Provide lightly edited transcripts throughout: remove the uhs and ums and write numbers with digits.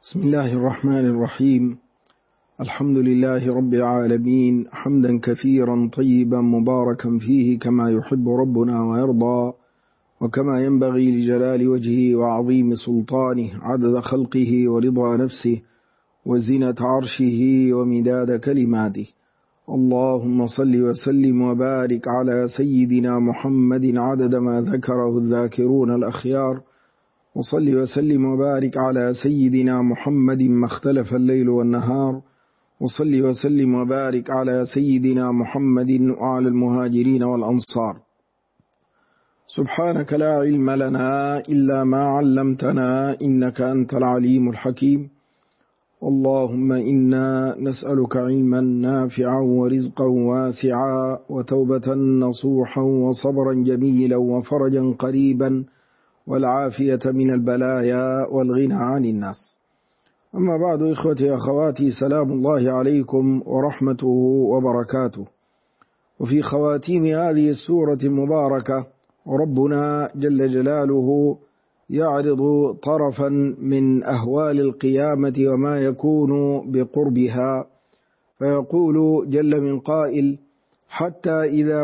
بسم الله الرحمن الرحيم. الحمد لله رب العالمين، حمدا كثيرا طيبا مباركا فيه كما يحب ربنا ويرضى، وكما ينبغي لجلال وجهه وعظيم سلطانه، عدد خلقه ورضا نفسه وزنة عرشه ومداد كلماته. اللهم صل وسلم وبارك على سيدنا محمد عدد ما ذكره الذاكرون الأخيار، وصل وسلم وبارك على سيدنا محمد ما اختلف الليل والنهار، وصل وسلم وبارك على سيدنا محمد وعلى المهاجرين والأنصار. سبحانك لا علم لنا إلا ما علمتنا إنك أنت العليم الحكيم. اللهم إنا نسألك علما نافعا ورزقا واسعا وتوبة نصوحا وصبرا جميلا وفرجا قريبا والعافية من البلايا والغنى عن الناس. أما بعد، إخوتي أخواتي، سلام الله عليكم ورحمته وبركاته. وفي خواتيم هذه السورة المباركة ربنا جل جلاله يعرض طرفا من أهوال القيامة وما يكون بقربها، فيقول جل من قائل: حتى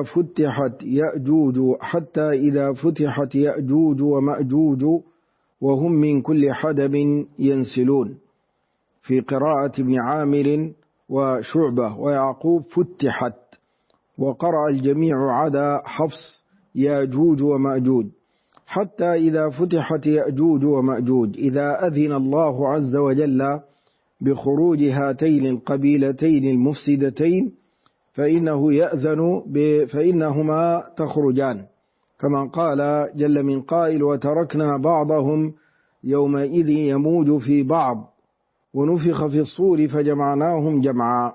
إذا فتحت يأجوج ومأجوج وهم من كل حدب ينسلون، في قراءة ابن عامر وشعبة ويعقوب فتحت، وقرأ الجميع عدا حفص يأجوج ومأجوج. حتى إذا فتحت يأجوج ومأجوج، إذا أذن الله عز وجل بخروج هاتين القبيلتين المفسدتين فإنه يأذن فإنهما تخرجان، كما قال جل من قائل: وتركنا بعضهم يومئذ يموج في بعض ونفخ في الصور فجمعناهم جمعا.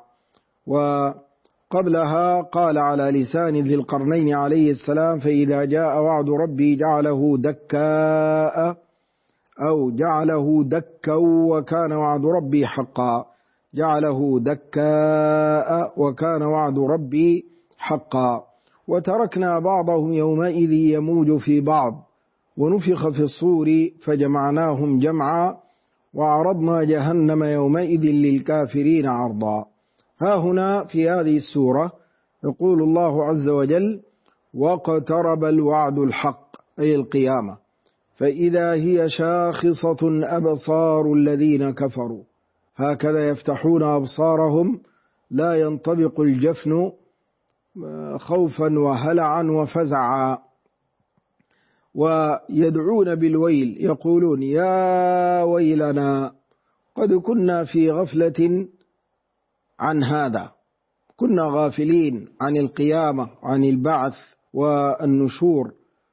وقبلها قال على لسان ذي القرنين عليه السلام: فإذا جاء وعد ربي جعله دكا، أو جعله دكا وكان وعد ربي حقا، جعله دكاء وكان وعد ربي حقا. وتركنا بعضهم يومئذ يموج في بعض ونفخ في الصور فجمعناهم جمعا وعرضنا جهنم يومئذ للكافرين عرضا. ها هنا في هذه السورة يقول الله عز وجل: واقترب الوعد الحق، أي القيامة، فإذا هي شاخصة أبصار الذين كفروا. هكذا يفتحون أبصارهم، لا ينطبق الجفن خوفا وهلعا وفزعا، ويدعون بالويل، يقولون: يا ويلنا قد كنا في غفلة عن هذا، كنا غافلين عن القيامة، عن البعث والنشور.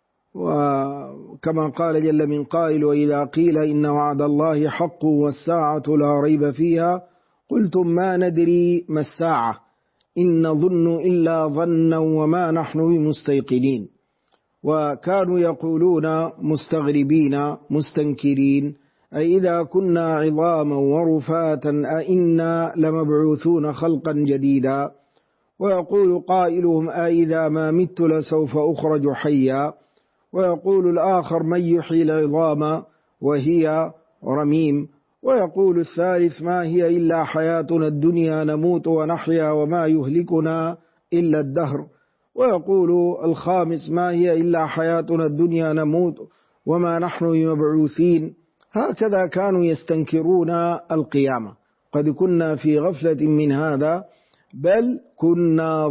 وكما قال جل من قائل: وإذا قيل إن وعد الله حق والساعة لا ريب فيها قلتم ما ندري ما الساعة إن نظن إلا ظنا وما نحن بمستيقنين. وكانوا يقولون مستغربين مستنكرين: أي إذا كنا عظاما ورفاتا أئنا لمبعوثون خلقا جديدا. ويقول قائلهم: أئذا ما مت لسوف أخرج حيا. ويقول الآخر: من يحيي العظام وهي رميم. ويقول الثالث: ما هي إلا حياتنا الدنيا نموت ونحيا وما يهلكنا إلا الدهر. ويقول الخامس: ما هي إلا حياتنا الدنيا نموت وما نحن بمبعوثين. هكذا كانوا يستنكرون القيامة. قد كنا في غفلة من هذا، بل كنا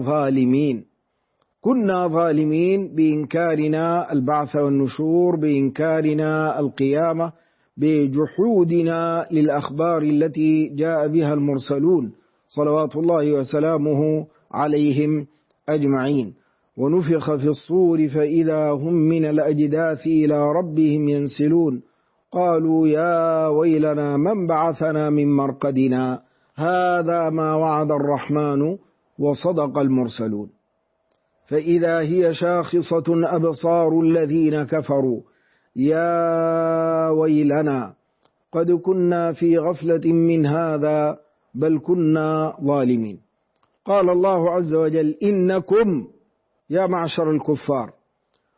ظالمين بإنكارنا البعث والنشور، بإنكارنا القيامة، بجحودنا للأخبار التي جاء بها المرسلون صلوات الله وسلامه عليهم أجمعين. ونفخ في الصور فإذا هم من الأجداث إلى ربهم ينسلون، قالوا: يا ويلنا من بعثنا من مرقدنا هذا ما وعد الرحمن وصدق المرسلون. فإذا هي شاخصة أبصار الذين كفروا، يا ويلنا قد كنا في غفلة من هذا بل كنا ظالمين. قال الله عز وجل: إنكم يا معشر الكفار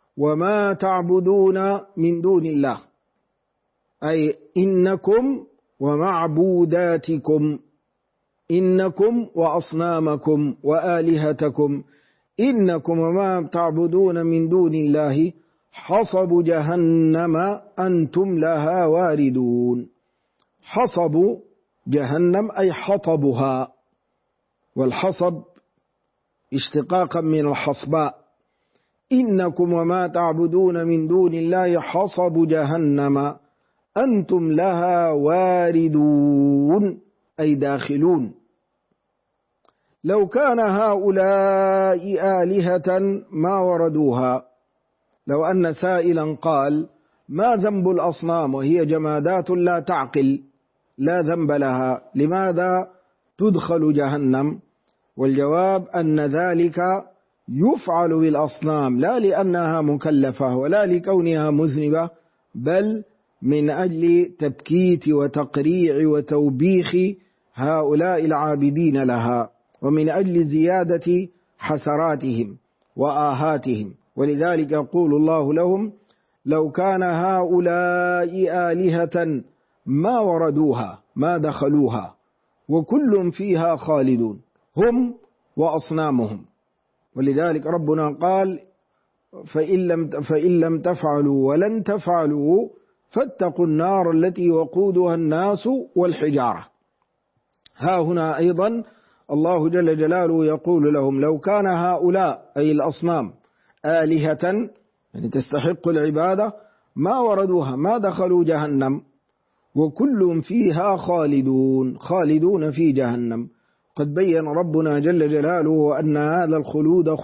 وما تعبدون من دون الله، أي إنكم ومعبوداتكم إنكم وأصنامكم وآلهتكم إنكم وما تعبدون من دون الله حصب جهنم أنتم لها واردون. حصب جهنم أي حطبها، والحصب اشتقاقا من الحصباء. إنكم وما تعبدون من دون الله حصب جهنم أنتم لها واردون أي داخلون. لو كان هؤلاء آلهة ما وردوها. لو أن سائلا قال ما ذنب الأصنام وهي جمادات لا تعقل لا ذنب لها، لماذا تدخل جهنم؟ والجواب أن ذلك يفعل بالأصنام لا لأنها مكلفة ولا لكونها مذنبة، بل من أجل تبكيت وتقريع وتوبيخ هؤلاء العابدين لها، ومن أجل زيادة حسراتهم وآهاتهم. ولذلك يقول الله لهم لو كان هؤلاء آلهة ما وردوها ما دخلوها وكل فيها خالدون، هم وأصنامهم. ولذلك ربنا قال فإن لم تفعلوا ولن تفعلوا فاتقوا النار التي وقودها الناس والحجارة. ها هنا أيضا الله جل جلاله يقول لهم لو كان هؤلاء أي الأصنام آلهة يعني تستحق العبادة ما وردوها ما دخلوا جهنم وكل فيها خالدون في جهنم. قد بين ربنا جل جلاله أن هذا الخلود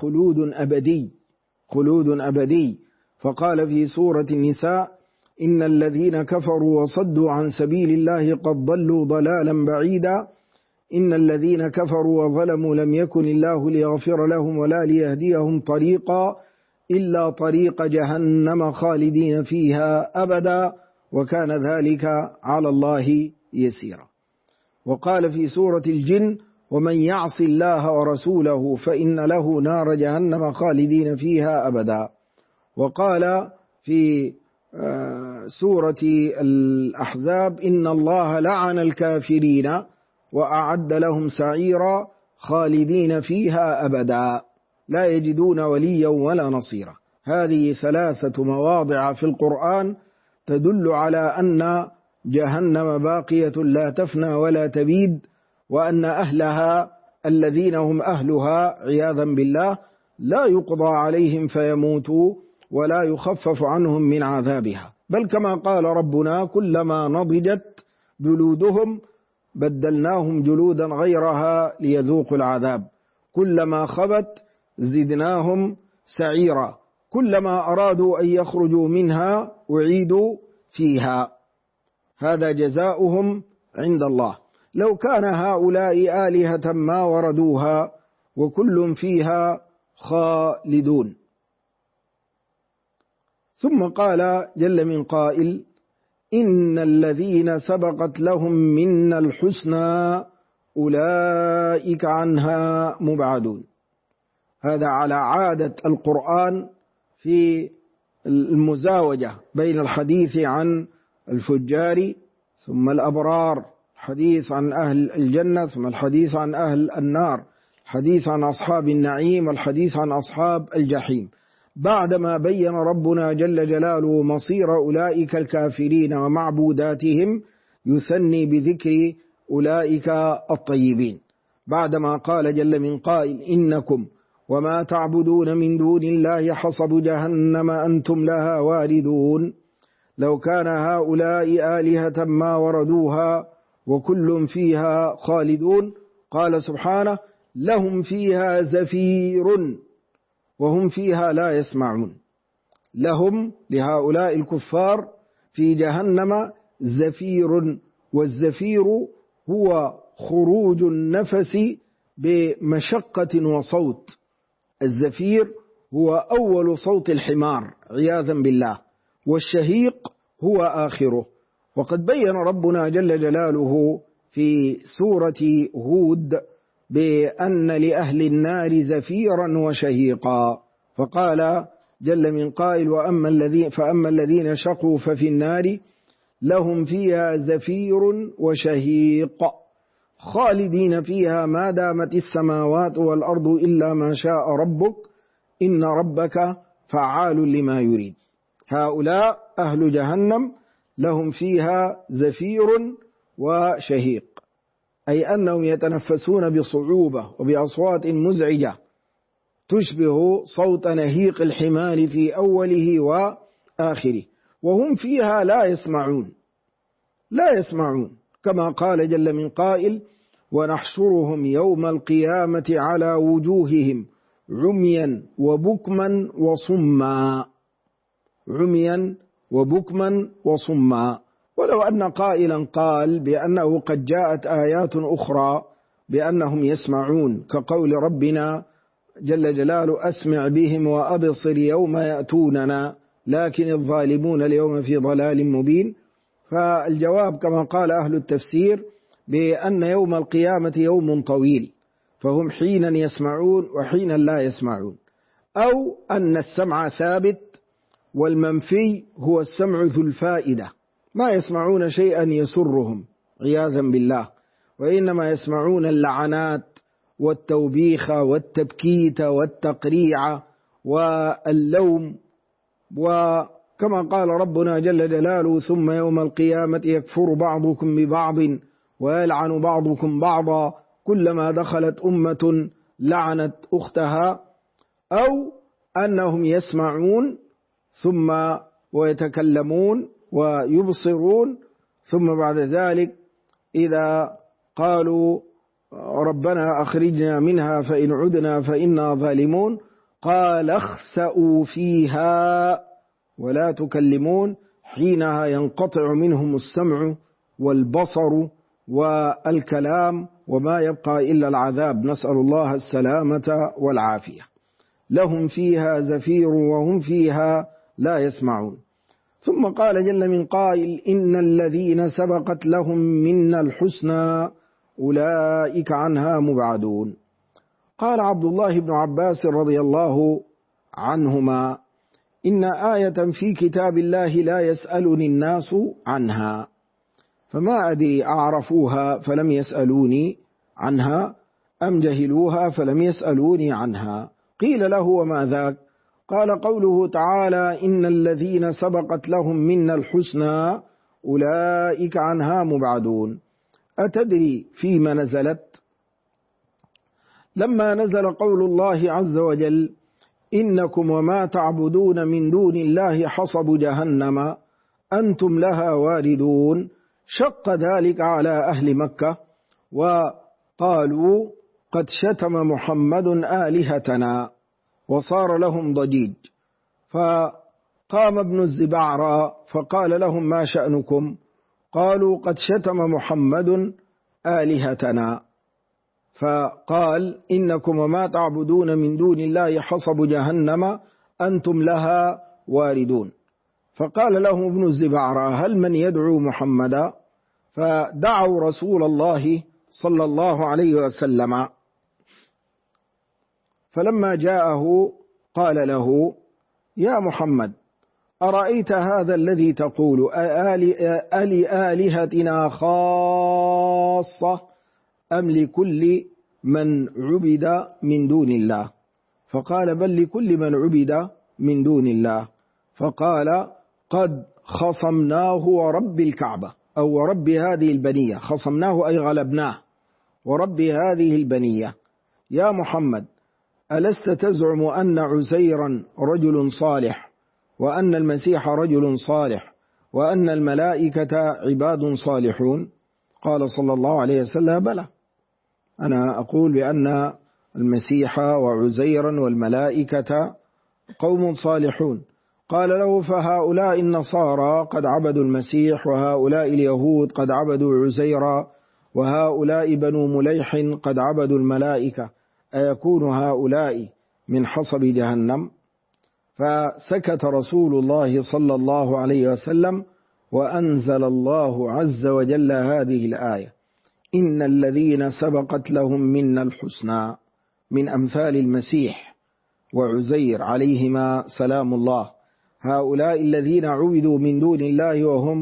خلود أبدي، فقال في سورة النساء إن الذين كفروا وصدوا عن سبيل الله قد ضلوا ضلالا بعيدا إن الذين كفروا وظلموا لم يكن الله ليغفر لهم ولا ليهديهم طريقا إلا طريق جهنم خالدين فيها أبدا وكان ذلك على الله يسيرا. وقال في سورة الجن ومن يعص الله ورسوله فإن له نار جهنم خالدين فيها أبدا. وقال في سورة الأحزاب إن الله لعن الكافرين وأعد لهم سعيرا خالدين فيها أبدا لا يجدون وليا ولا نصيرا. هذه 3 مواضع في القرآن تدل على أن جهنم باقية لا تفنى ولا تبيد، وأن أهلها الذين هم أهلها عياذا بالله لا يقضى عليهم فيموتوا ولا يخفف عنهم من عذابها، بل كما قال ربنا كلما نضجت جلودهم بدلناهم جلودا غيرها ليذوقوا العذاب كلما خبت زدناهم سعيرا كلما أرادوا أن يخرجوا منها أعيدوا فيها هذا جزاؤهم عند الله. لو كان هؤلاء آلهة ما وردوها وكل فيها خالدون. ثم قال جل من قائل إن الذين سبقت لهم منا الحسنى أولئك عنها مبعدون. هذا على عادة القرآن في المزاوجة بين الحديث عن الفجار ثم الأبرار، الحديث عن أهل الجنة ثم الحديث عن أهل النار، الحديث عن أصحاب النعيم والحديث عن أصحاب الجحيم. بعدما بين ربنا جل جلاله مصير أولئك الكافرين ومعبوداتهم يثني بذكر أولئك الطيبين، بعدما قال جل من قائل إنكم وما تعبدون من دون الله حصب جهنم أنتم لها واردون. لو كان هؤلاء آلهة ما وردوها وكل فيها خالدون. قال سبحانه لهم فيها زفير وهم فيها لا يسمعون. لهم لهؤلاء الكفار في جهنم زفير، والزفير هو خروج النفس بمشقة وصوت. الزفير هو أول صوت الحمار عياذا بالله، والشهيق هو آخره. وقد بين ربنا جل جلاله في سورة هود بأن لأهل النار زفيرا وشهيقا، فقال جل من قائل فأما الذين شقوا ففي النار لهم فيها زفير وشهيق خالدين فيها ما دامت السماوات والأرض إلا ما شاء ربك إن ربك فعال لما يريد. هؤلاء أهل جهنم لهم فيها زفير وشهيق، أي أنهم يتنفسون بصعوبة وبأصوات مزعجة تشبه صوت نهيق الحمار في أوله وآخره، وهم فيها لا يسمعون كما قال جل من قائل: ونحشرهم يوم القيامة على وجوههم عميا وبكما وصما. ولو أن قائلا قال بأنه قد جاءت آيات أخرى بأنهم يسمعون، كقول ربنا جل جلاله: أسمع بهم وأبصر يوم يأتوننا لكن الظالمون اليوم في ضلال مبين. فالجواب كما قال أهل التفسير بأن يوم القيامة يوم طويل، فهم حينا يسمعون وحينا لا يسمعون، أو أن السمع ثابت والمنفي هو السمع ذو الفائدة، ما يسمعون شيئا يسرهم عياذا بالله، وإنما يسمعون اللعنات والتوبيخ والتبكيت والتقريع واللوم. وكما قال ربنا جل جلاله: ثم يوم القيامة يكفر بعضكم ببعض ويلعن بعضكم بعضا كلما دخلت أمة لعنت أختها. أو أنهم يسمعون ثم ويتكلمون ويبصرون، ثم بعد ذلك إذا قالوا ربنا أخرجنا منها فإن عدنا فإنا ظالمون قال اخسأوا فيها ولا تكلمون، حينها ينقطع منهم السمع والبصر والكلام وما يبقى إلا العذاب، نسأل الله السلامة والعافية. لهم فيها زفير وهم فيها لا يسمعون. ثم قال جل من قائل: إن الذين سبقت لهم منا الحسنى أولئك عنها مبعدون. قال عبد الله بن عباس رضي الله عنهما: إن آية في كتاب الله لا يسألني الناس عنها، فما أدري أعرفوها فلم يسألوني عنها أم جهلوها فلم يسألوني عنها. قيل له: وما ذاك؟ قال: قوله تعالى: إن الذين سبقت لهم منا الحسنى أولئك عنها مبعدون. أتدري فيما نزلت؟ لما نزل قول الله عز وجل: إنكم وما تعبدون من دون الله حصب جهنم أنتم لها واردون، شق ذلك على أهل مكة وقالوا: قد شتم محمد آلهتنا، وصار لهم ضجيج. فقام ابن الزبعرى فقال لهم: ما شأنكم؟ قالوا: قد شتم محمد آلهتنا. فقال: إنكم وما تعبدون من دون الله حصب جهنم أنتم لها واردون. فقال لهم ابن الزبعرى: هل من يدعو محمدا؟ فدعوا رسول الله صلى الله عليه وسلم، فلما جاءه قال له: يا محمد، أرأيت هذا الذي تقول ألآلهتنا خاصة أم لكل من عبد من دون الله؟ فقال: بل لكل من عبد من دون الله. فقال: قد خصمناه ورب الكعبة، أو ورب هذه البنية، خصمناه أي غلبناه، ورب هذه البنية. يا محمد، ألست تزعم أن عزيرا رجل صالح، وأن المسيح رجل صالح، وأن الملائكة عباد صالحون؟ قال صلى الله عليه وسلم: بلى، أنا أقول بأن المسيح وعزيرا والملائكة قوم صالحون. قال له: فهؤلاء النصارى قد عبدوا المسيح، وهؤلاء اليهود قد عبدوا عزيرا، وهؤلاء بنو مليح قد عبدوا الملائكة، أيكون هؤلاء من حصب جهنم؟ فسكت رسول الله صلى الله عليه وسلم، وأنزل الله عز وجل هذه الآية: إن الذين سبقت لهم منا الحسنى، من أمثال المسيح وعزير عليهما سلام الله، هؤلاء الذين عبدوا من دون الله وهم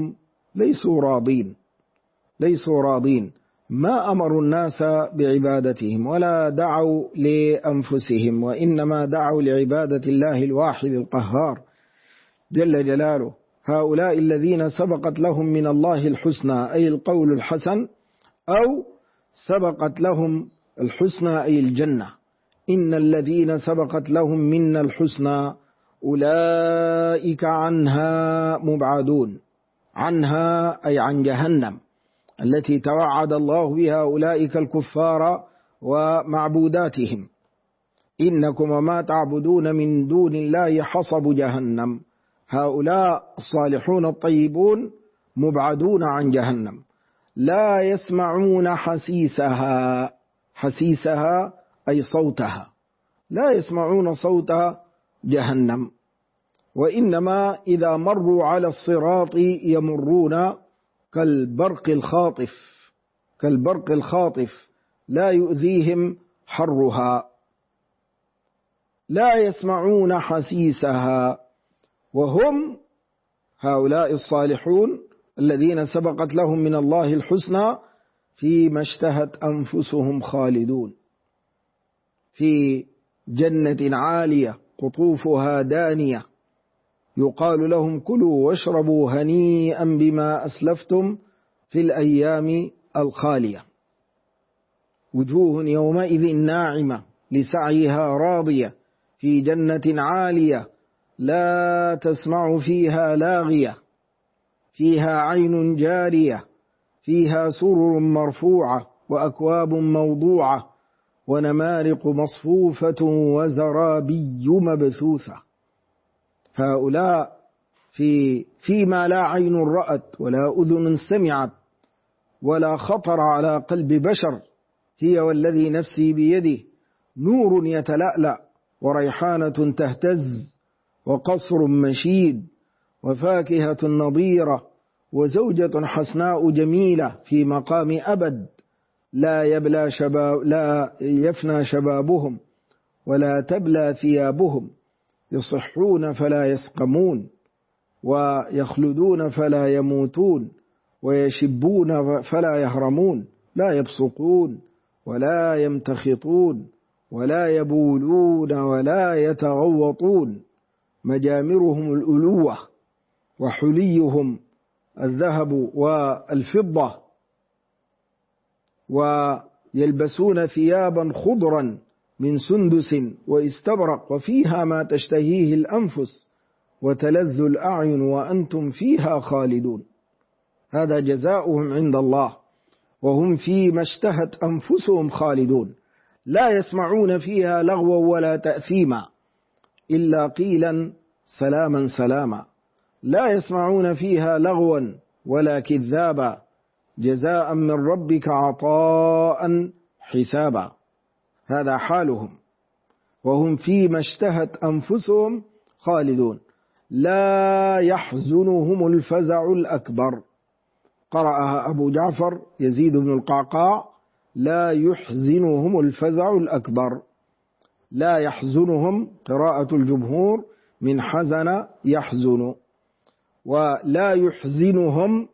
ليسوا راضين. ما أمروا الناس بعبادتهم ولا دعوا لأنفسهم، وإنما دعوا لعبادة الله الواحد القهار جل جلاله. هؤلاء الذين سبقت لهم من الله الحسنى أي القول الحسن، أو سبقت لهم الحسنى أي الجنة. إن الذين سبقت لهم منا الحسنى أولئك عنها مبعدون. عنها أي عن جهنم التي توعد الله بها أولئك الكفار ومعبوداتهم. إنكم وما تعبدون من دون الله حصب جهنم. هؤلاء الصالحون الطيبون مبعدون عن جهنم، لا يسمعون حسيسها. حسيسها أي صوتها، لا يسمعون صوت جهنم، وإنما إذا مروا على الصراط يمرون كالبرق الخاطف لا يؤذيهم حرها. لا يسمعون حسيسها، وهم هؤلاء الصالحون الذين سبقت لهم من الله الحسنى فيما اشتهت أنفسهم خالدون، في جنة عالية قطوفها دانية، يقال لهم كلوا واشربوا هنيئا بما أسلفتم في الأيام الخالية. وجوه يومئذ ناعمة لسعيها راضية في جنة عالية لا تسمع فيها لاغية، فيها عين جارية، فيها سرر مرفوعة وأكواب موضوعة ونمارق مصفوفة وزرابي مبثوثة. هؤلاء فيما لا عين رأت ولا أذن سمعت ولا خطر على قلب بشر، هي والذي نفسي بيده، نور يتلألأ وريحانة تهتز وقصر مشيد وفاكهة نضيرة وزوجة حسناء جميلة في مقام أبد، لا يفنى شبابهم ولا تبلى ثيابهم، يصحون فلا يسقمون ويخلدون فلا يموتون ويشبون فلا يهرمون، لا يبصقون ولا يمتخطون ولا يبولون ولا يتغوطون، مجامرهم الألوة وحليهم الذهب والفضة، ويلبسون ثيابا خضرا من سندس واستبرق وفيها ما تشتهيه الأنفس وتلذ الأعين وأنتم فيها خالدون. هذا جزاؤهم عند الله، وهم فيما اشتهت أنفسهم خالدون، لا يسمعون فيها لغوا ولا تأثيما إلا قيلا سلاما سلاما، لا يسمعون فيها لغوا ولا كذابا، جزاء من ربك عطاء حسابا. هذا حالهم، وهم فيما اشتهت أنفسهم خالدون. لا يحزنهم الفزع الأكبر، قرأها أبو جعفر يزيد بن القعقاع، لا يحزنهم الفزع الأكبر. لا يحزنهم قراءة الجمهور من حزن يحزن، ولا يحزنهم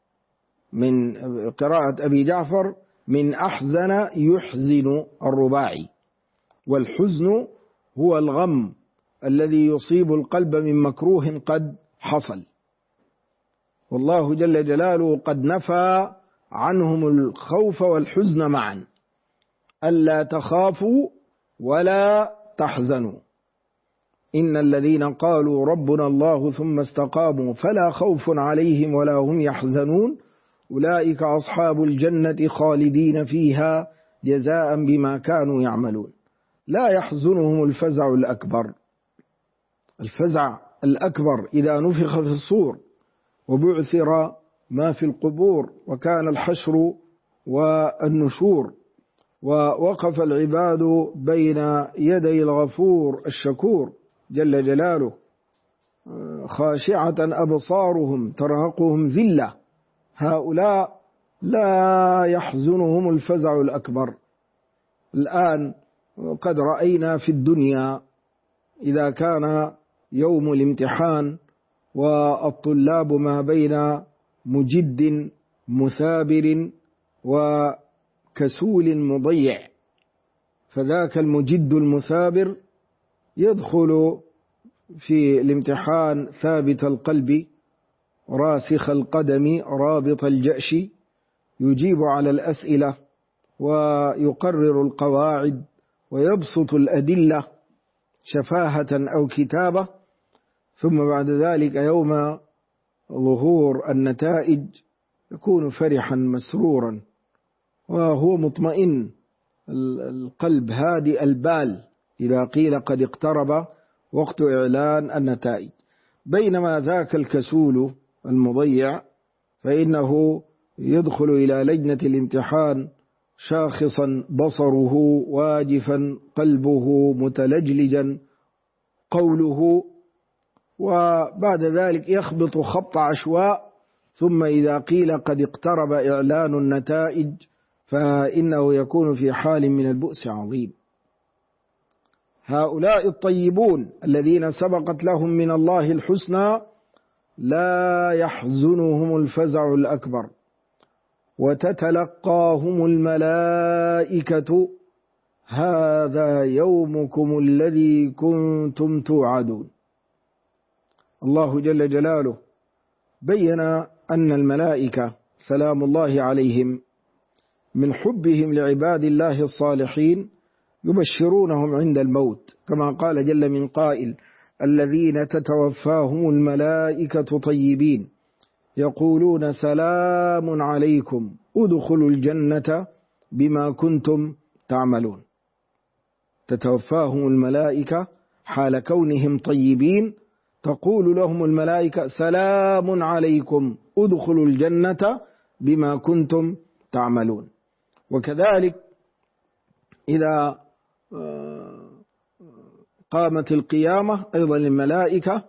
من قراءة أبي جعفر من أحزن يحزن الرباعي. والحزن هو الغم الذي يصيب القلب من مكروه قد حصل، والله جل جلاله قد نفى عنهم الخوف والحزن معا، ألا تخافوا ولا تحزنوا. إن الذين قالوا ربنا الله ثم استقاموا فلا خوف عليهم ولا هم يحزنون أولئك أصحاب الجنة خالدين فيها جزاء بما كانوا يعملون. لا يحزنهم الفزع الأكبر. الفزع الأكبر إذا نفخ في الصور وبعثر ما في القبور وكان الحشر والنشور ووقف العباد بين يدي الغفور الشكور جل جلاله خاشعة أبصارهم ترهقهم ذلة، هؤلاء لا يحزنهم الفزع الأكبر. الآن قد رأينا في الدنيا إذا كان يوم الامتحان والطلاب ما بين مجد مثابر وكسول مضيع. فذاك المجد المثابر يدخل في الامتحان ثابت القلب راسخ القدم رابط الجأش، يجيب على الأسئلة ويقرر القواعد ويبسط الأدلة شفاهة أو كتابة، ثم بعد ذلك يوم ظهور النتائج يكون فرحا مسرورا وهو مطمئن القلب هادئ البال إذا قيل قد اقترب وقت إعلان النتائج. بينما ذاك الكسول المضيع فإنه يدخل إلى لجنة الامتحان شاخصا بصره واجفا قلبه متلجلجا قوله، وبعد ذلك يخبط خبط عشواء، ثم إذا قيل قد اقترب إعلان النتائج فإنه يكون في حال من البؤس عظيم. هؤلاء الطيبون الذين سبقت لهم من الله الحسنى لا يحزنهم الفزع الأكبر، وتتلقاهم الملائكة هذا يومكم الذي كنتم توعدون. الله جل جلاله بين أن الملائكة سلام الله عليهم من حبهم لعباد الله الصالحين يبشرونهم عند الموت، كما قال جل من قائل: الذين تتوفاهم الملائكة طيبين يقولون سلام عليكم ادخلوا الجنة بما كنتم تعملون. تتوفاهم الملائكة حال كونهم طيبين، تقول لهم الملائكة سلام عليكم ادخلوا الجنة بما كنتم تعملون. وكذلك إذا قامت القيامة أيضا الملائكة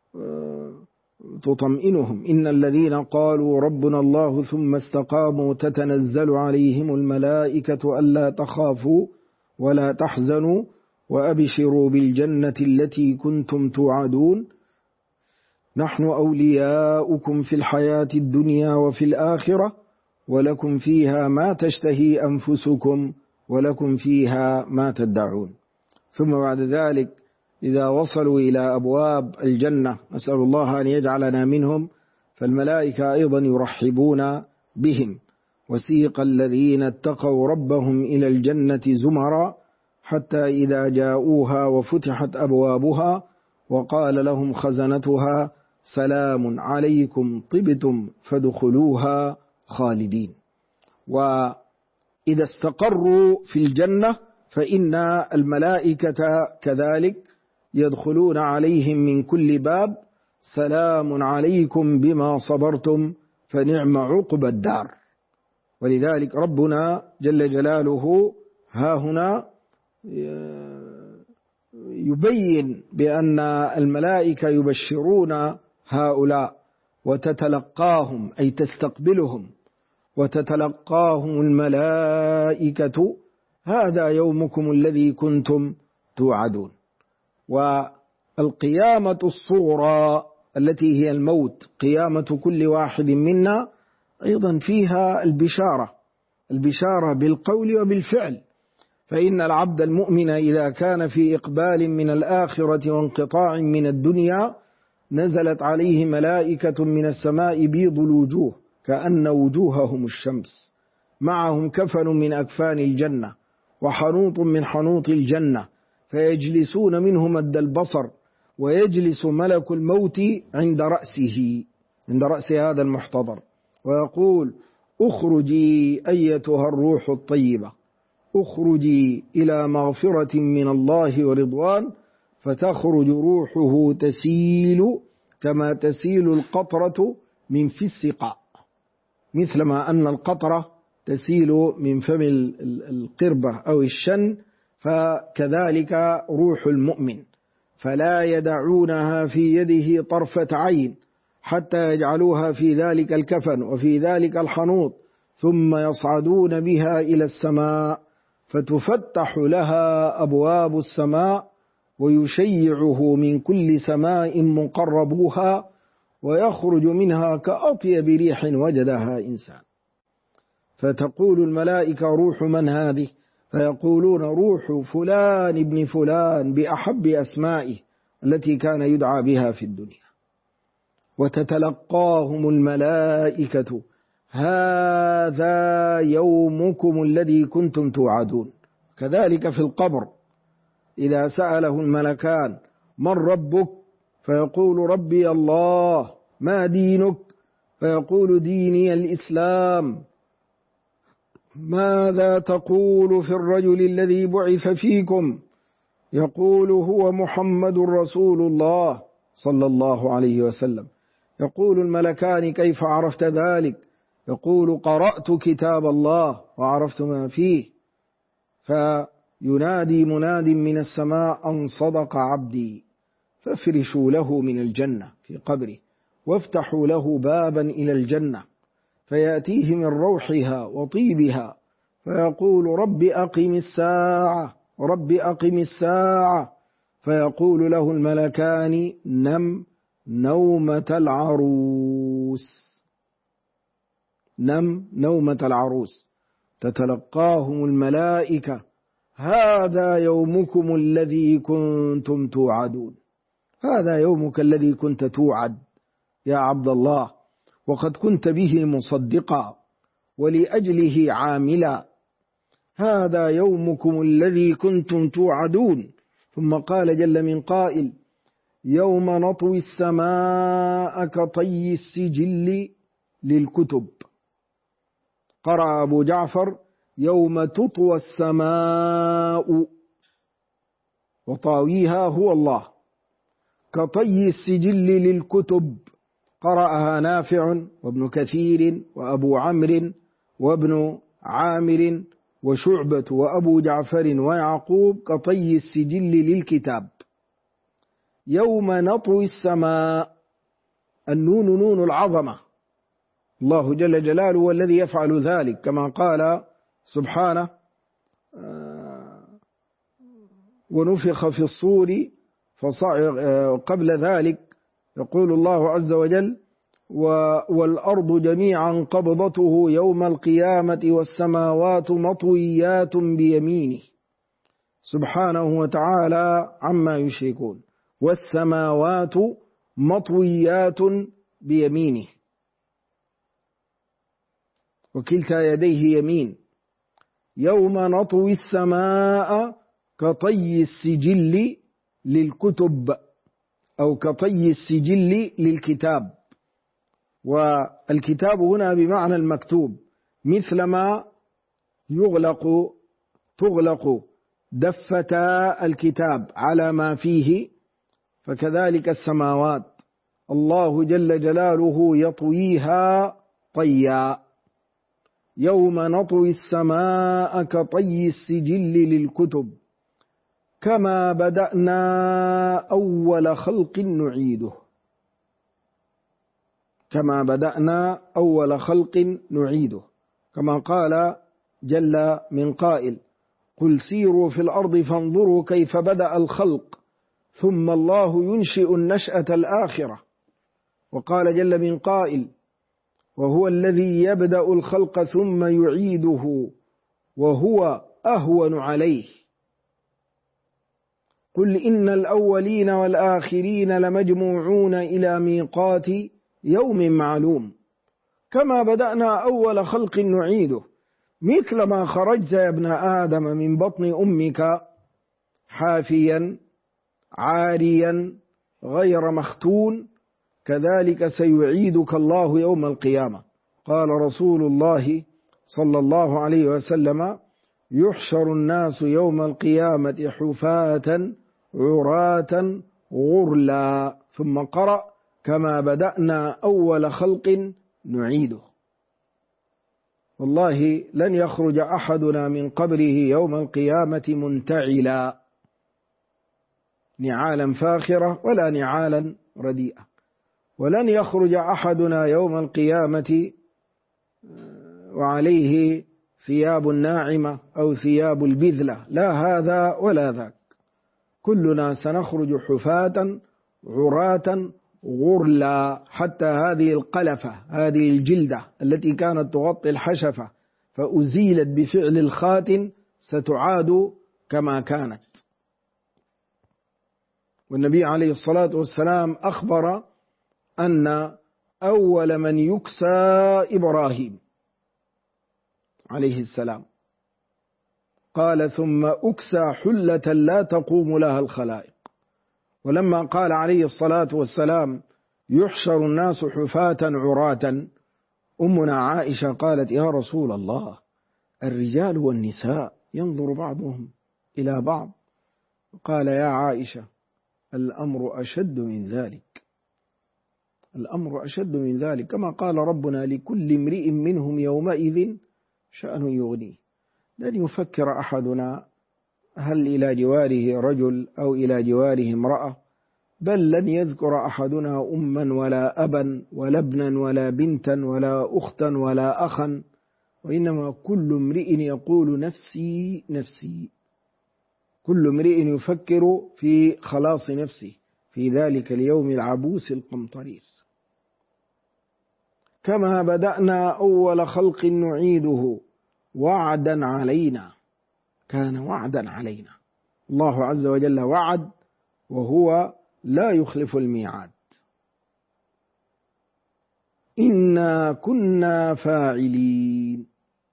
تطمئنهم: إن الذين قالوا ربنا الله ثم استقاموا تتنزل عليهم الملائكة ألا تخافوا ولا تحزنوا وأبشروا بالجنة التي كنتم توعدون نحن أولياؤكم في الحياة الدنيا وفي الآخرة ولكم فيها ما تشتهي أنفسكم ولكم فيها ما تدعون. ثم بعد ذلك إذا وصلوا إلى أبواب الجنة، نسأل الله أن يجعلنا منهم، فالملائكة أيضا يرحبون بهم: وسيق الذين اتقوا ربهم إلى الجنة زمرا حتى إذا جاءوها وفتحت أبوابها وقال لهم خزنتها سلام عليكم طبتم فادخلوها خالدين. وإذا استقروا في الجنة فإن الملائكة كذلك يدخلون عليهم من كل باب: سلام عليكم بما صبرتم فنعم عقبى الدار. ولذلك ربنا جل جلاله ها هنا يبين بأن الملائكة يبشرون هؤلاء وتتلقاهم أي تستقبلهم، وتتلقاهم الملائكة هذا يومكم الذي كنتم توعدون. والقيامة الصغرى التي هي الموت، قيامة كل واحد منا، أيضا فيها البشارة بالقول وبالفعل. فإن العبد المؤمن إذا كان في إقبال من الآخرة وانقطاع من الدنيا نزلت عليه ملائكة من السماء بيض الوجوه كأن وجوههم الشمس، معهم كفن من أكفان الجنة وحنوط من حنوط الجنة، فيجلسون منه مد البصر، ويجلس ملك الموت عند رأس هذا المحتضر ويقول: اخرجي أيتها الروح الطيبة، اخرجي إلى مغفرة من الله ورضوان. فتخرج روحه تسيل كما تسيل القطرة من في السقاء، مثلما أن القطرة تسيل من فم القربة أو الشن، فكذلك روح المؤمن، فلا يدعونها في يده طرفة عين حتى يجعلوها في ذلك الكفن وفي ذلك الحنوط، ثم يصعدون بها إلى السماء فتفتح لها أبواب السماء ويشيعه من كل سماء مقربوها، ويخرج منها كأطيب ريح وجدها إنسان. فتقول الملائكة روح من هذه؟ فيقولون روح فلان ابن فلان بأحب أسمائه التي كان يدعى بها في الدنيا. وتتلقاهم الملائكة هذا يومكم الذي كنتم توعدون. كذلك في القبر إذا سأله الملكان من ربك؟ فيقول ربي الله. ما دينك؟ فيقول ديني الإسلام. ماذا تقول في الرجل الذي بعث فيكم؟ يقول هو محمد رسول الله صلى الله عليه وسلم. يقول الملكان كيف عرفت ذلك؟ يقول قرأت كتاب الله وعرفت ما فيه. فينادي مناد من السماء أن صدق عبدي، فافرشوا له من الجنة في قبره وافتحوا له بابا إلى الجنة فيأتيه من روحها وطيبها فيقول رب أقم الساعة رب أقم الساعة. فيقول له الملكان نم نومة العروس، نم نومة العروس. تتلقاهم الملائكة هذا يومكم الذي كنتم توعدون. هذا يومك الذي كنت توعد يا عبد الله، وقد كنت به مصدقا ولأجله عاملا. هذا يومكم الذي كنتم توعدون. ثم قال جل من قائل يوم نطوي السماء كطي السجل للكتب. قرأ أبو جعفر يوم تطوى السماء وطاويها هو الله كطي السجل للكتب. قرأها نافع وابن كثير وأبو عمرو وابن عامر وشعبة وأبو جعفر ويعقوب كطي السجل للكتاب. يوم نطوي السماء، النون نون العظمة، الله جل جلاله هو الذي يفعل ذلك كما قال سبحانه ونفخ في الصور قبل ذلك يقول الله عز وجل والأرض جميعا قبضته يوم القيامة والسماوات مطويات بيمينه سبحانه وتعالى عما يشركون. والسماوات مطويات بيمينه وكلتا يديه يمين. يوم نطوي السماء كطي السجل للكتب أو كطي السجل للكتاب. والكتاب هنا بمعنى المكتوب، مثلما تغلق دفتا الكتاب على ما فيه، فكذلك السماوات الله جل جلاله يطويها طيا. يوم نطوي السماء كطي السجل للكتب كما بدأنا أول خلق نعيده. كما بدأنا أول خلق نعيده، كما قال جل من قائل قل سيروا في الأرض فانظروا كيف بدأ الخلق ثم الله ينشئ النشأة الآخرة. وقال جل من قائل وهو الذي يبدأ الخلق ثم يعيده وهو أهون عليه. قل إن الأولين والآخرين لمجموعون إلى ميقات يوم معلوم. كما بدأنا أول خلق نعيده، مثل ما خرجت يا ابن آدم من بطن أمك حافيا عاريا غير مختون كذلك سيعيدك الله يوم القيامة. قال رسول الله صلى الله عليه وسلم يحشر الناس يوم القيامة حفاة عراة غرلا. ثم قرأ كما بدأنا أول خلق نعيده. والله لن يخرج أحدنا من قبره يوم القيامة منتعلا نعالا فاخرة ولا نعالا رديئة، ولن يخرج أحدنا يوم القيامة وعليه ثياب ناعمة أو ثياب البذلة، لا هذا ولا ذاك. كلنا سنخرج حفاة عراة غرلا، حتى هذه القلفة، هذه الجلدة التي كانت تغطي الحشفة فأزيلت بفعل الخاتن ستعاد كما كانت. والنبي عليه الصلاة والسلام أخبر أن أول من يكسى إبراهيم عليه السلام، قال ثم أكسى حلة لا تقوم لها الخلائق. ولما قال عليه الصلاة والسلام يحشر الناس حفاة عراة، أمنا عائشة قالت يا رسول الله الرجال والنساء ينظر بعضهم إلى بعض، قال يا عائشة الأمر أشد من ذلك، الأمر أشد من ذلك، كما قال ربنا لكل امرئ منهم يومئذ شأن يغنيه. لن يفكر أحدنا هل إلى جواره رجل أو إلى جواره امرأة، بل لن يذكر أحدنا أما ولا أبا ولا ابنا ولا بنتا ولا أختا ولا أخا، وإنما كل امرئ يقول نفسي نفسي، كل امرئ يفكر في خلاص نفسه في ذلك اليوم العبوس القمطرير. كما بدأنا أول خلق نعيده وعدا علينا، كان وعدا علينا. الله عز وجل وعد وهو لا يخلف الميعاد. إنا كنا فاعلين،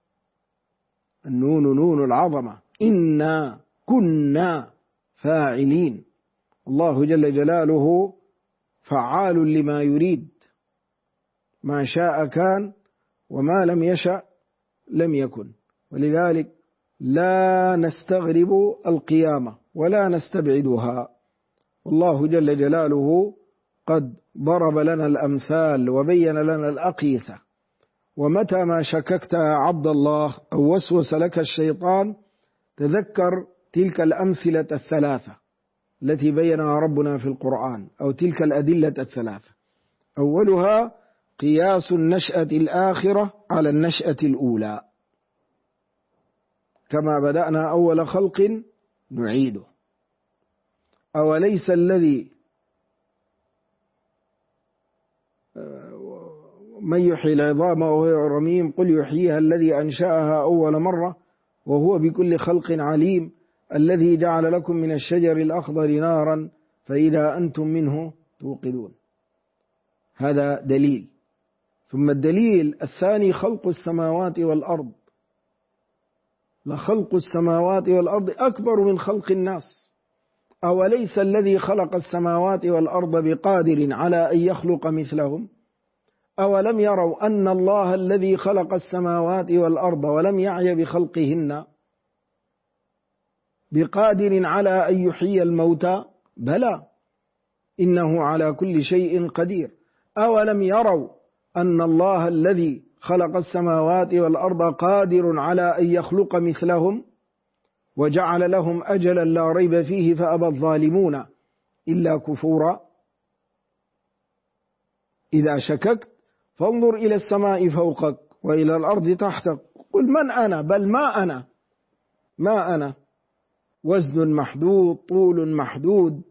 النون نون العظمة، إنا كنا فاعلين. الله جل جلاله فعال لما يريد، ما شاء كان وما لم يشأ لم يكن. ولذلك لا نستغرب القيامة ولا نستبعدها. والله جل جلاله قد ضرب لنا الأمثال وبين لنا الأقيسة. ومتى ما شككت يا عبد الله أو وسوس لك الشيطان تذكر تلك الأمثلة الثلاثة التي بينها ربنا في القرآن، أو تلك الأدلة الثلاثة. أولها قياس النشأة الآخرة على النشأة الأولى، كما بدأنا أول خلق نعيده. أوليس الذي من يحيي العظام وهو رميم قل يحييها الذي أنشأها أول مرة وهو بكل خلق عليم، الذي جعل لكم من الشجر الأخضر نارا فإذا أنتم منه توقدون. هذا دليل. ثم الدليل الثاني خلق السماوات والأرض، لخلق السماوات والأرض أكبر من خلق الناس. أوليس الذي خلق السماوات والأرض بقادر على أن يخلق مثلهم؟ أولم يروا أن الله الذي خلق السماوات والأرض ولم يعي بخلقهن بقادر على أن يحيي الموتى؟ بلى إنه على كل شيء قدير. أولم يروا أن الله الذي خلق السماوات والأرض قادر على أن يخلق مثلهم وجعل لهم أجلا لا ريب فيه فأبى الظالمون إلا كفورا؟ إذا شككت فانظر إلى السماء فوقك وإلى الأرض تحتك، قل من أنا؟ بل ما أنا وزن محدود، طول محدود،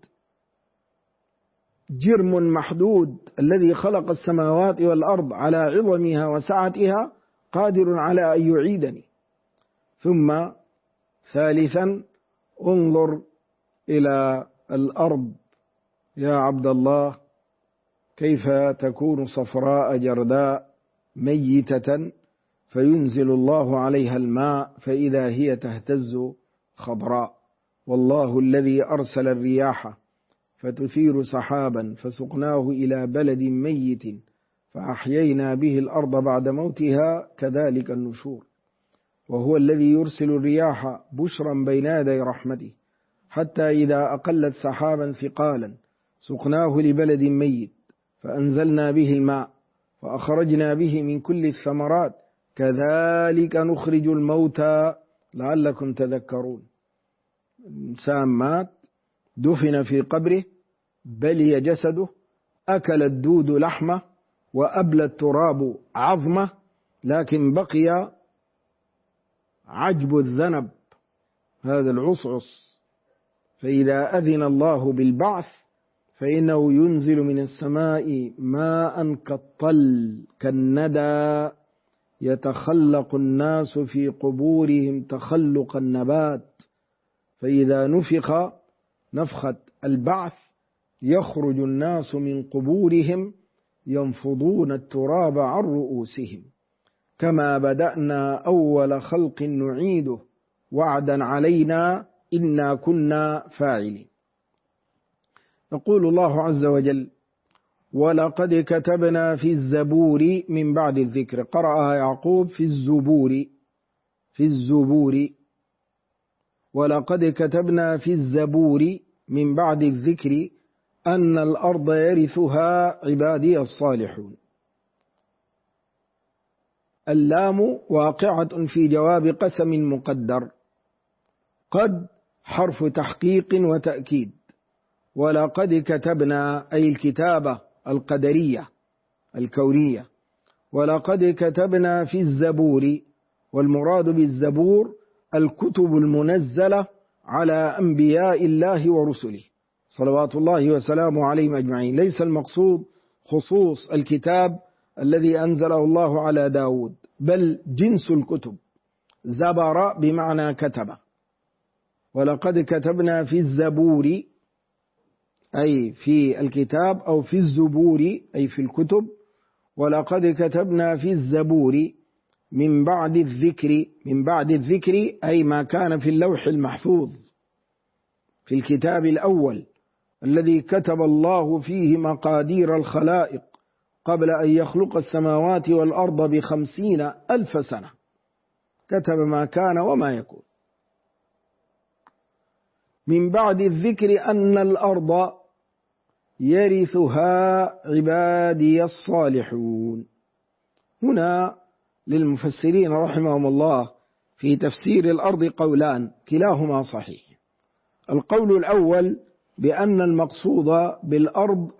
جرم محدود. الذي خلق السماوات والأرض على عظمها وسعتها قادر على أن يعيدني. ثم ثالثا انظر إلى الأرض يا عبد الله كيف تكون صفراء جرداء ميتة فينزل الله عليها الماء فإذا هي تهتز خضراء. والله الذي أرسل الرياح فتثير سحابا فسقناه إلى بلد ميت فأحيينا به الأرض بعد موتها كذلك النشور. وهو الذي يرسل الرياح بشرا بين يدي رحمته حتى إذا أقلت سحابا ثقالا سقناه لبلد ميت فأنزلنا به الماء فأخرجنا به من كل الثمرات كذلك نخرج الموتى لعلكم تذكرون. إنسان مات دفن في قبره بلي جسده، أكل الدود لحمه وأبلى التراب عظمه، لكن بقي عجب الذنب، هذا العصعص. فإذا أذن الله بالبعث فإنه ينزل من السماء ماء كالطل كالندى يتخلق الناس في قبورهم تخلق النبات، فإذا نفخ نفخة البعث يخرج الناس من قبورهم ينفضون التراب عن رؤوسهم، كما بدأنا أول خلق نعيده وعدا علينا إنا كنا فاعلين. يقول الله عز وجل: ولقد كتبنا في الزبور من بعد الذكر. قرأها يعقوب في الزبور. ولقد كتبنا في الزبور من بعد الذكر أن الأرض يرثها عبادي الصالحون. اللام واقعة في جواب قسم مقدر، قد حرف تحقيق وتأكيد، ولقد كتبنا أي الكتابة القدرية الكونية، ولقد كتبنا في الزبور، والمراد بالزبور الكتب المنزلة على أنبياء الله ورسله صلوات الله وسلامه عليهم أجمعين. ليس المقصود خصوص الكتاب الذي أنزله الله على داود، بل جنس الكتب. زبر بمعنى كتب. ولقد كتبنا في الزبور أي في الكتاب، أو في الزبور أي في الكتب. ولقد كتبنا في الزبور من بعد الذكر. من بعد الذكر أي ما كان في اللوح المحفوظ في الكتاب الأول الذي كتب الله فيه مقادير الخلائق قبل أن يخلق السماوات والأرض ب50,000 سنة، كتب ما كان وما يكون. من بعد الذكر أن الأرض يرثها عبادي الصالحون. هنا للمفسرين رحمهم الله في تفسير الأرض قولان كلاهما صحيح. القول الأول بأن المقصود بالأرض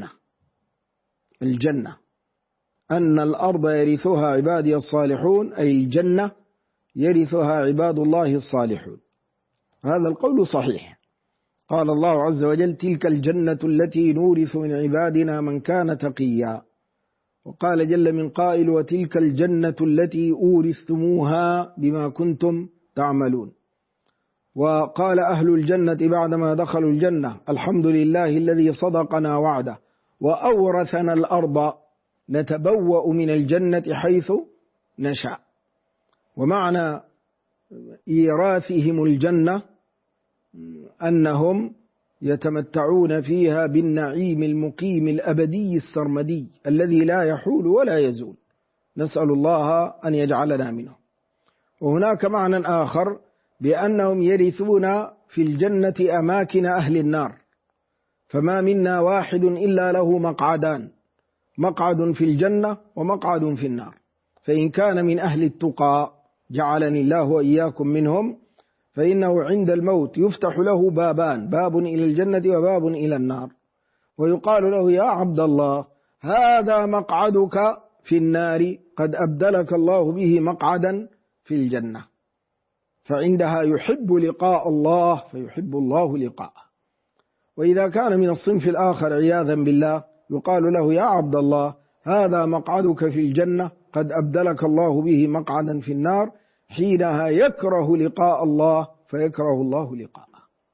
الجنة، أن الأرض يرثها عبادي الصالحون، أي الجنة يرثها عباد الله الصالحون. هذا القول صحيح. قال الله عز وجل: تلك الجنة التي نورث من عبادنا من كان تقيا. وقال جل من قائل: وتلك الجنة التي أورثتموها بما كنتم تعملون. وقال أهل الجنة بعدما دخلوا الجنة: الحمد لله الذي صدقنا وعده وأورثنا الأرض نتبوأ من الجنة حيث نشاء. ومعنى إيراثهم الجنة أنهم يتمتعون فيها بالنعيم المقيم الأبدي السرمدي الذي لا يحول ولا يزول، نسأل الله أن يجعلنا منه. وهناك معنى آخر بأنهم يرثون في الجنة أماكن أهل النار، فما منا واحد إلا له مقعدان، مقعد في الجنة ومقعد في النار. فإن كان من أهل التقى جعلني الله وإياكم منهم، فإنه عند الموت يفتح له بابان، باب إلى الجنة وباب إلى النار، ويقال له: يا عبد الله هذا مقعدك في النار، قد أبدلك الله به مقعدا في الجنة. فعندها يحب لقاء الله فيحب الله لقاءه. وإذا كان من الصنف الآخر عياذا بالله يقال له: يا عبد الله هذا مقعدك في الجنة، قد أبدلك الله به مقعدا في النار، حينها يكره لقاء الله فيكره الله لقاءه.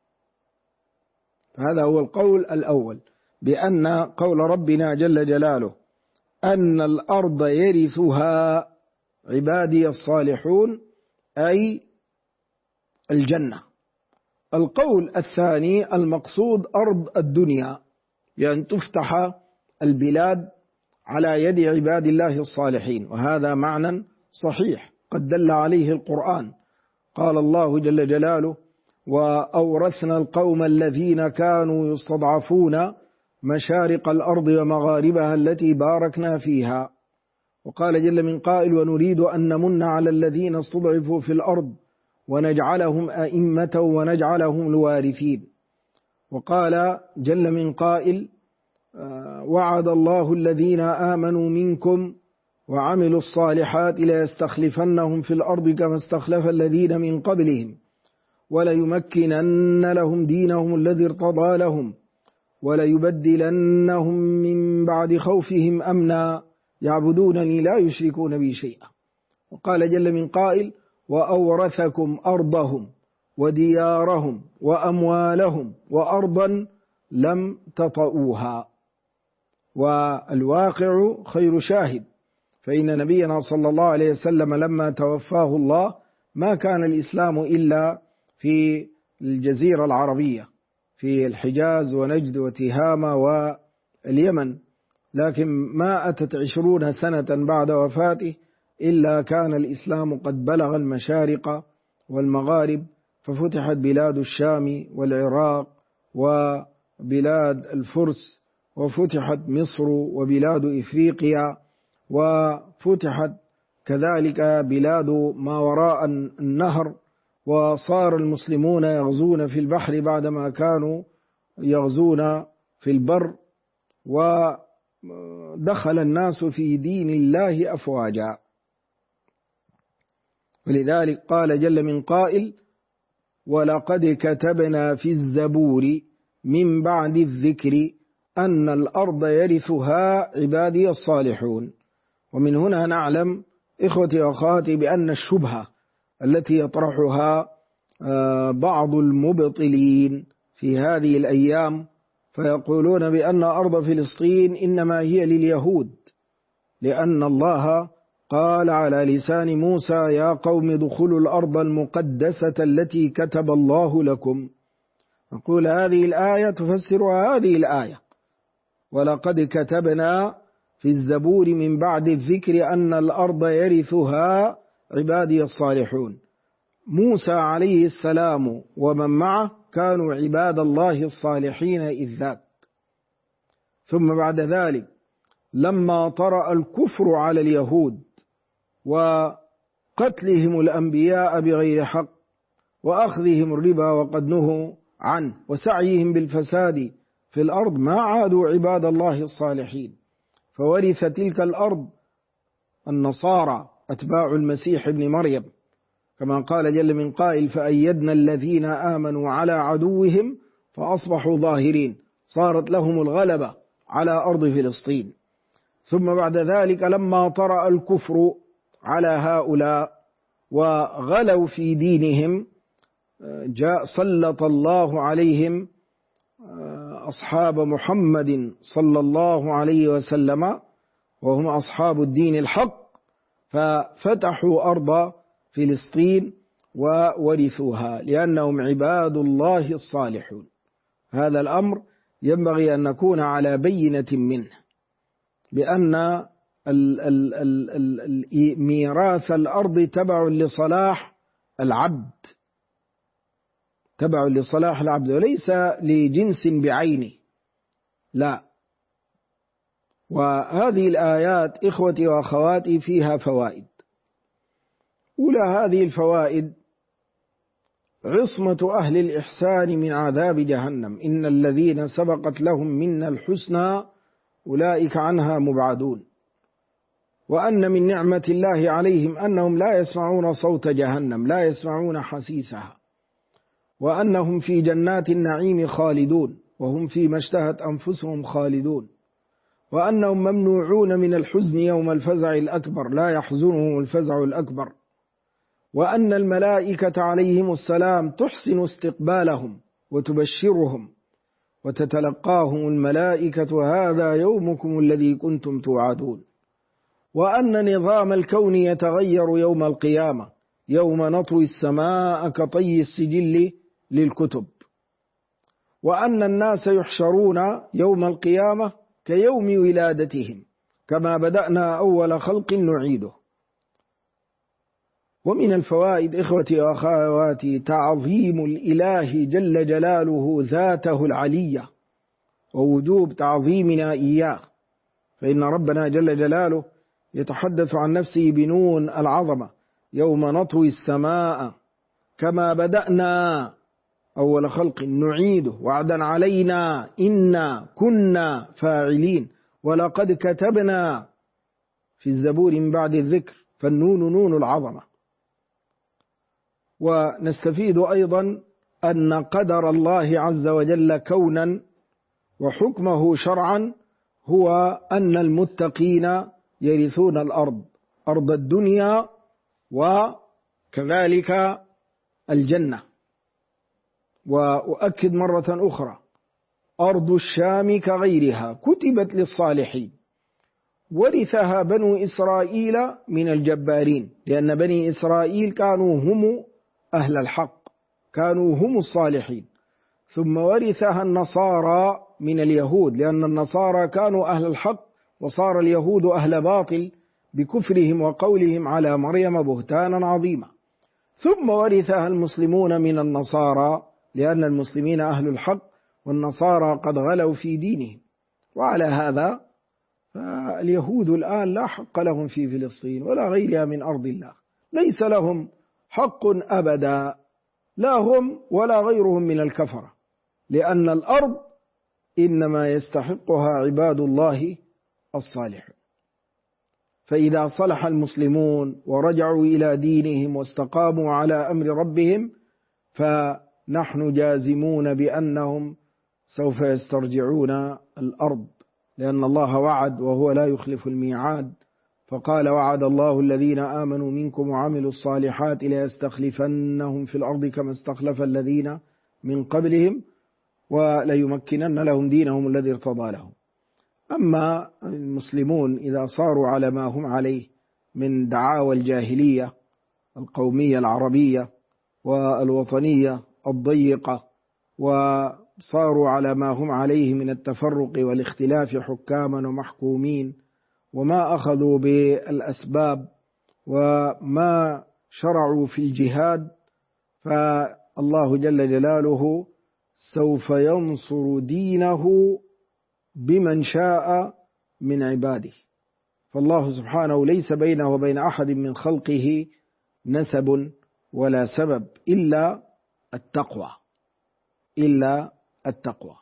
هذا هو القول الأول، بأن قول ربنا جل جلاله أن الأرض يرثها عبادي الصالحون أي الجنة. القول الثاني المقصود أرض الدنيا، بأن تفتح البلاد على يد عباد الله الصالحين، وهذا معنى صحيح قد دل عليه القرآن. قال الله جل جلاله: وأورثنا القوم الذين كانوا يستضعفون مشارق الأرض ومغاربها التي باركنا فيها. وقال جل من قائل: ونريد أن نمن على الذين استضعفوا في الأرض ونجعلهم أئمة ونجعلهم الوارثين. وقال جل من قائل: وعد الله الذين آمنوا منكم وعملوا الصالحات ليستخلفنهم في الأرض كما استخلف الذين من قبلهم وليمكنن لهم دينهم الذي ارتضى لهم وليبدلنهم من بعد خوفهم أمنا يعبدونني لا يشركون بي شيئا. وقال جل من قائل: وأورثكم أرضهم وديارهم وأموالهم وأرضا لم تطئوها. والواقع خير شاهد، فإن نبينا صلى الله عليه وسلم لما توفاه الله ما كان الإسلام إلا في الجزيرة العربية، في الحجاز ونجد وتهامة واليمن، لكن ما أتت 20 سنة بعد وفاته إلا كان الإسلام قد بلغ المشارق والمغارب، ففتحت بلاد الشام والعراق وبلاد الفرس، وفتحت مصر وبلاد إفريقيا، وفتحت كذلك بلاد ما وراء النهر، وصار المسلمون يغزون في البحر بعدما كانوا يغزون في البر، ودخل الناس في دين الله أفواجا. ولذلك قال جل من قائل: ولقد كتبنا في الزبور من بعد الذكر أن الأرض يرثها عبادي الصالحون. ومن هنا نعلم إخوتي وأخواتي بأن الشبهة التي يطرحها بعض المبطلين في هذه الأيام، فيقولون بأن أرض فلسطين إنما هي لليهود، لأن الله قال على لسان موسى: يا قوم ادخلوا الأرض المقدسة التي كتب الله لكم. نقول هذه الآية تفسرها هذه الآية: ولقد كتبنا في الزبور من بعد الذكر أن الأرض يرثها عبادي الصالحون. موسى عليه السلام ومن معه كانوا عباد الله الصالحين إذ ذاك. ثم بعد ذلك لما طرأ الكفر على اليهود وقتلهم الأنبياء بغير حق وأخذهم الربا وقد نهوا عنه وسعيهم بالفساد في الأرض، ما عادوا عباد الله الصالحين، فورث تلك الأرض النصارى أتباع المسيح ابن مريم، كما قال جل من قائل: فأيدنا الذين آمنوا على عدوهم فأصبحوا ظاهرين، صارت لهم الغلبة على أرض فلسطين. ثم بعد ذلك لما طرأ الكفر على هؤلاء وغلوا في دينهم، سلط الله عليهم أصحاب محمد صلى الله عليه وسلم، وهم أصحاب الدين الحق، ففتحوا أرض فلسطين وورثوها لأنهم عباد الله الصالحون. هذا الأمر ينبغي أن نكون على بينة منه، بأن ميراث الأرض تبع لصلاح العبد، تبع لصلاح العبد وليس لجنس بعينه، لا. وهذه الآيات إخوتي وأخواتي فيها فوائد. أولى هذه الفوائد: عصمة أهل الإحسان من عذاب جهنم، إن الذين سبقت لهم منا الحسنى أولئك عنها مبعدون. وأن من نعمة الله عليهم أنهم لا يسمعون صوت جهنم، لا يسمعون حسيسها، وأنهم في جنات النعيم خالدون، وهم فيما اشتهت أنفسهم خالدون، وأنهم ممنوعون من الحزن يوم الفزع الأكبر، لا يحزنهم الفزع الأكبر، وأن الملائكة عليهم السلام تحسن استقبالهم وتبشرهم وتتلقاهم الملائكة: هذا يومكم الذي كنتم توعدون. وأن نظام الكون يتغير يوم القيامة، يوم نطوي السماء كطي السجل للكتب. وأن الناس يحشرون يوم القيامة كيوم ولادتهم، كما بدأنا أول خلق نعيده. ومن الفوائد إخوتي وأخواتي تعظيم الإله جل جلاله ذاته العلية، ووجوب تعظيمنا إياه، فإن ربنا جل جلاله يتحدث عن نفسه بنون العظمة: يوم نطوي السماء كما بدأنا أول خلق نعيده وعدا علينا إنا كنا فاعلين، ولقد كتبنا في الزبور من بعد الذكر، فالنون نون العظمة. ونستفيد أيضا أن قدر الله عز وجل كونا وحكمه شرعا هو أن المتقين يرثون الأرض، أرض الدنيا وكذلك الجنة. وأؤكد مرة أخرى، أرض الشام كغيرها كتبت للصالحين، ورثها بنو إسرائيل من الجبارين، لأن بني إسرائيل كانوا هم أهل الحق، كانوا هم الصالحين. ثم ورثها النصارى من اليهود، لأن النصارى كانوا أهل الحق وصار اليهود أهل باطل بكفرهم وقولهم على مريم بهتانا عظيما. ثم ورثها المسلمون من النصارى، لأن المسلمين أهل الحق والنصارى قد غلوا في دينهم. وعلى هذا فاليهود الآن لا حق لهم في فلسطين ولا غيرها من أرض الله، ليس لهم حق أبدا، لا هم ولا غيرهم من الكفرة، لأن الأرض إنما يستحقها عباد الله الصالحون. فإذا صلح المسلمون ورجعوا إلى دينهم واستقاموا على أمر ربهم، فنحن جازمون بأنهم سوف يسترجعون الأرض، لأن الله وعد وهو لا يخلف الميعاد. فقال: وعد الله الذين آمنوا منكم وعملوا الصالحات ليستخلفنهم في الأرض كما استخلف الذين من قبلهم وليمكنن لهم دينهم الذي ارتضى لهم. أما المسلمون إذا صاروا على ما هم عليه من دعاوى الجاهلية القومية العربية والوطنية الضيقة، وصاروا على ما هم عليه من التفرق والاختلاف حكاما ومحكومين، وما أخذوا بالأسباب وما شرعوا في الجهاد، فالله جل جلاله سوف ينصر دينه بمن شاء من عباده. فالله سبحانه ليس بينه وبين أحد من خلقه نسب ولا سبب إلا التقوى، إلا التقوى.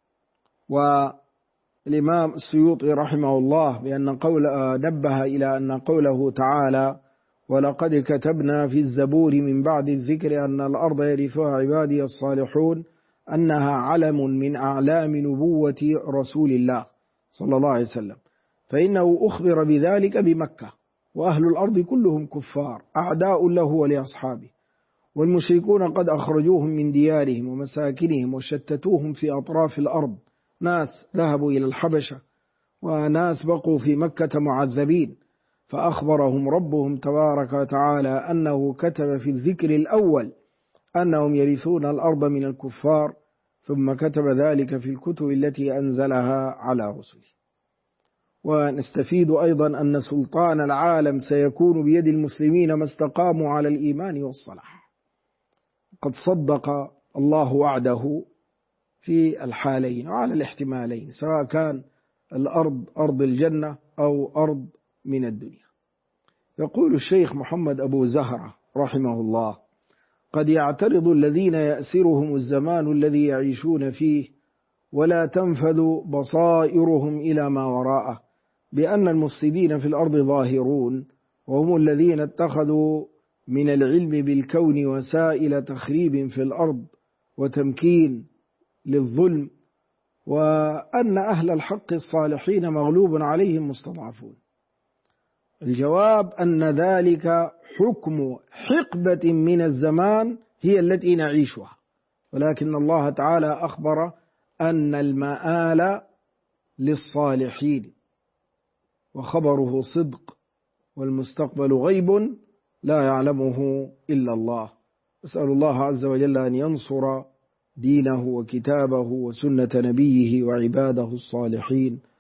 والإمام السيوطي رحمه الله بأن نبه إلى أن قوله تعالى: ولقد كتبنا في الزبور من بعد الذكر أن الأرض يرثها عبادي الصالحون، أنها علم من أعلام نبوة رسول الله صلى الله عليه وسلم، فإنه أخبر بذلك بمكة، وأهل الأرض كلهم كفار أعداء له ولأصحابه، والمشركون قد أخرجوهم من ديارهم ومساكنهم وشتتوهم في أطراف الأرض، ناس ذهبوا إلى الحبشة وناس بقوا في مكة معذبين، فأخبرهم ربهم تبارك وتعالى أنه كتب في الذكر الأول أنهم يرثون الأرض من الكفار، ثم كتب ذلك في الكتب التي أنزلها على رسله. ونستفيد أيضا أن سلطان العالم سيكون بيد المسلمين ما استقاموا على الإيمان والصلاح. قد صدق الله وعده في الحالين وعلى الاحتمالين، سواء كان الأرض أرض الجنة أو أرض من الدنيا. يقول الشيخ محمد أبو زهرة رحمه الله: قد يعترض الذين يأسرهم الزمان الذي يعيشون فيه ولا تنفذ بصائرهم إلى ما وراءه، بأن المفسدين في الأرض ظاهرون، وهم الذين اتخذوا من العلم بالكون وسائل تخريب في الأرض وتمكين للظلم، وأن أهل الحق الصالحين مغلوب عليهم مستضعفون. الجواب أن ذلك حكم حقبة من الزمان هي التي نعيشها، ولكن الله تعالى أخبر أن المآل للصالحين، وخبره صدق، والمستقبل غيب لا يعلمه إلا الله. أسأل الله عز وجل أن ينصر دينه وكتابه وسنة نبيه وعباده الصالحين،